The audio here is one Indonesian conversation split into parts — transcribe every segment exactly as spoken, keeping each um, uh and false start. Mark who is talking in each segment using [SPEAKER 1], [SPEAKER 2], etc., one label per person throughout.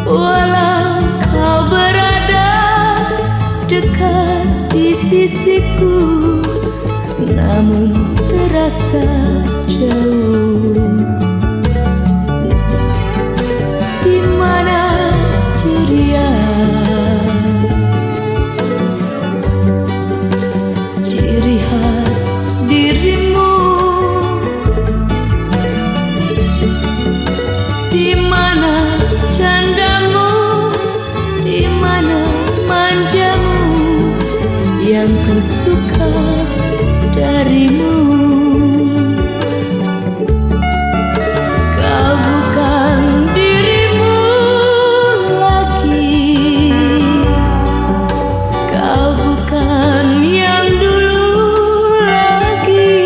[SPEAKER 1] Walau kau berada dekat di sisiku, namun terasa jauh. Di mana ceria, ciri khas dirimu? Di mana candamu? Di mana manjamu yang ku suka darimu? Kau bukan dirimu lagi, kau bukan yang dulu lagi.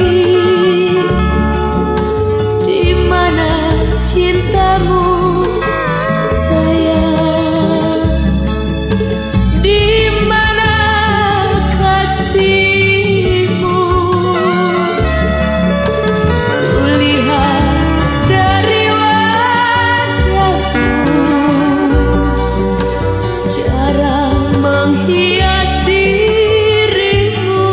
[SPEAKER 1] Di mana cintamu sayang? Di mana kasihmu? Kulihat dari wajahmu cara menghias dirimu.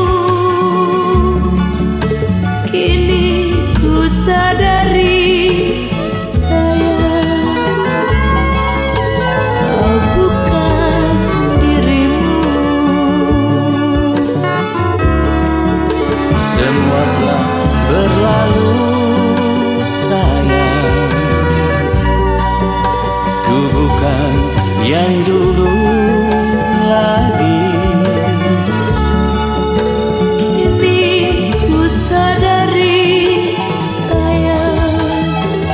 [SPEAKER 1] Kini ku sadari sayang, kau bukan dirimu.
[SPEAKER 2] Semua telah berlalu sayang, ku bukan yang dulu lagi.
[SPEAKER 1] Kini ku sadari sayang,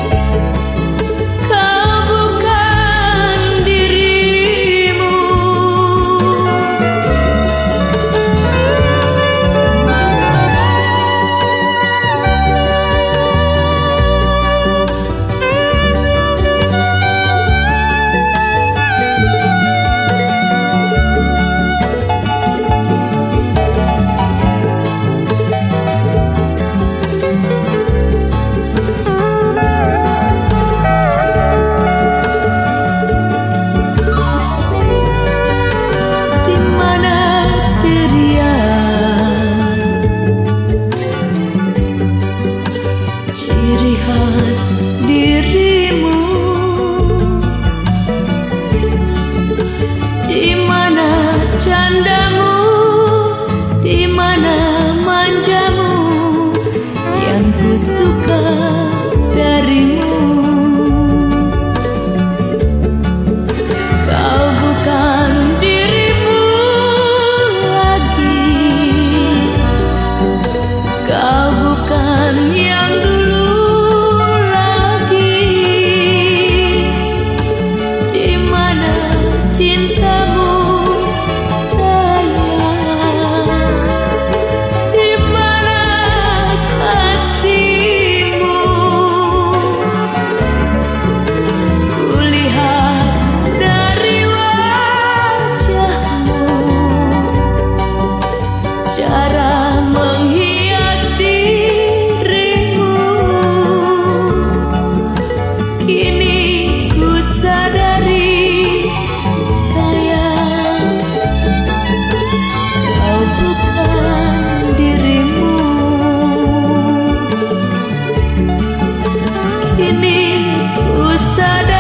[SPEAKER 1] kau bukan dirimu. Di mana ceria, ciri khas dirimu? Di mana candamu? Di mana manjamu yang ku suka darimu? Kau bukan dirimu lagi, kau bukan yang dulu lagi. Di mana cintamu sayang? Di mana kasihmu? Kulihat dari wajahmu cara menghias dirimu. Kini ku sadari sayang, kau bukan dirimu. Kini ku sadari